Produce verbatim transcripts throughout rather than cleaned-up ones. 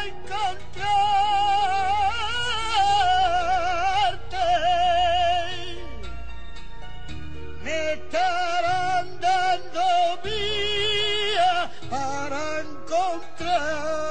encontrarte. Me estarán dando vía para encontrarte.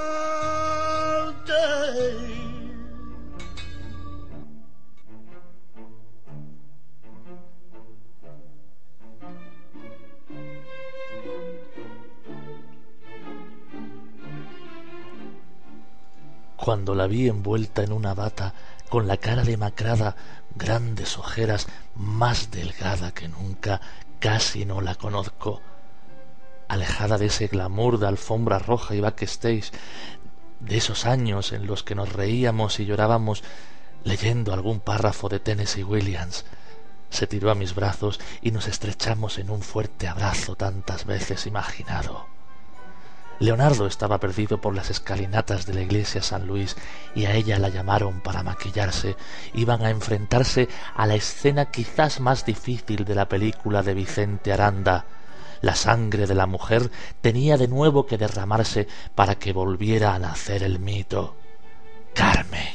Cuando la vi envuelta en una bata, con la cara demacrada, grandes ojeras, más delgada que nunca, casi no la conozco. Alejada de ese glamour de alfombra roja y backstage, de esos años en los que nos reíamos y llorábamos leyendo algún párrafo de Tennessee Williams, se tiró a mis brazos y nos estrechamos en un fuerte abrazo tantas veces imaginado. Leonardo estaba perdido por las escalinatas de la iglesia San Luis y a ella la llamaron para maquillarse. Iban a enfrentarse a la escena quizás más difícil de la película de Vicente Aranda. La sangre de la mujer tenía de nuevo que derramarse para que volviera a nacer el mito. Carmen.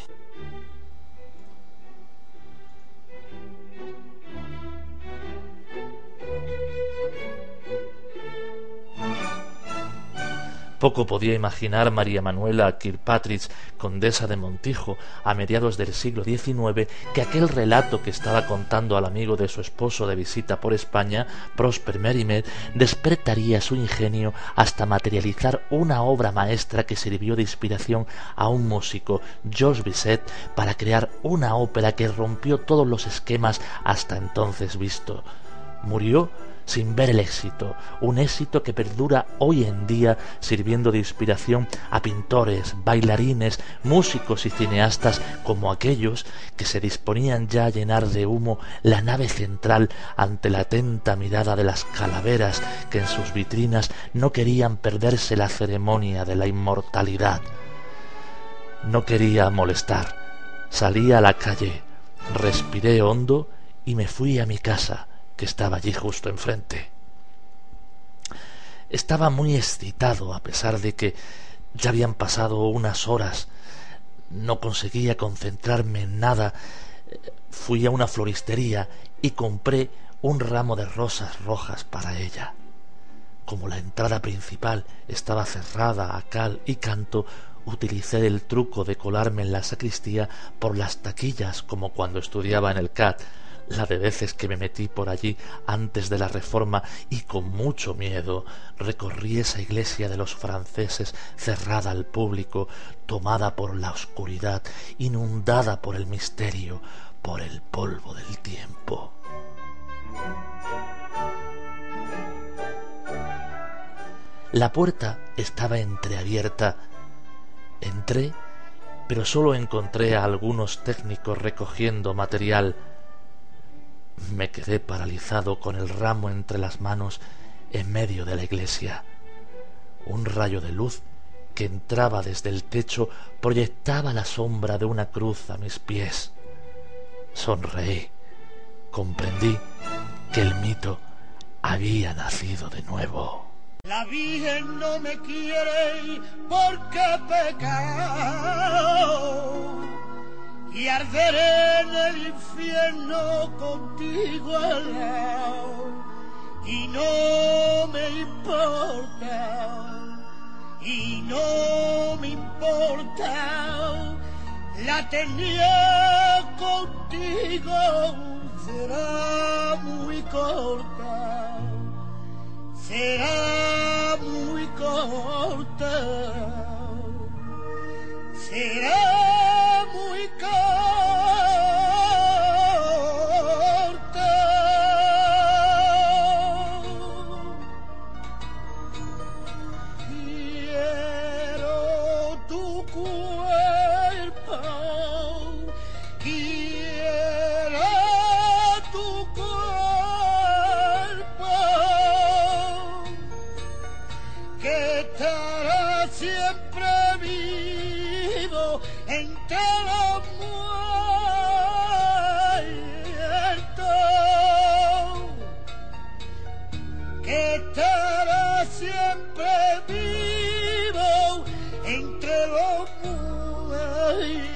Poco podía imaginar María Manuela Kirkpatrick, condesa de Montijo, a mediados del siglo diecinueve, que aquel relato que estaba contando al amigo de su esposo de visita por España, Prosper Mérimée, despertaría su ingenio hasta materializar una obra maestra que sirvió de inspiración a un músico, Georges Bizet, para crear una ópera que rompió todos los esquemas hasta entonces vistos. Murió sin ver el éxito, un éxito que perdura hoy en día sirviendo de inspiración a pintores, bailarines, músicos y cineastas como aquellos que se disponían ya a llenar de humo la nave central ante la atenta mirada de las calaveras que en sus vitrinas no querían perderse la ceremonia de la inmortalidad. No quería molestar, salí a la calle, respiré hondo y me fui a mi casa, que estaba allí justo enfrente. Estaba muy excitado a pesar de que ya habían pasado unas horas. No conseguía concentrarme en nada. Fui a una floristería y compré un ramo de rosas rojas para ella. Como la entrada principal estaba cerrada a cal y canto, utilicé el truco de colarme en la sacristía por las taquillas como cuando estudiaba en el C A T. La de veces que me metí por allí antes de la Reforma y con mucho miedo recorrí esa iglesia de los franceses cerrada al público, tomada por la oscuridad, inundada por el misterio, por el polvo del tiempo. La puerta estaba entreabierta. Entré, pero solo encontré a algunos técnicos recogiendo material. Me quedé paralizado con el ramo entre las manos en medio de la iglesia. Un rayo de luz que entraba desde el techo proyectaba la sombra de una cruz a mis pies. Sonreí. Comprendí que el mito había nacido de nuevo. La Virgen no me quiere porque he pecado y arderé en el infierno contigo al lado, y no me importa, y no me importa, la tenía contigo, será muy corta, será muy corta, será muy corta. Quiero tu cuerpo, quiero tu cuerpo, que estará siempre ay.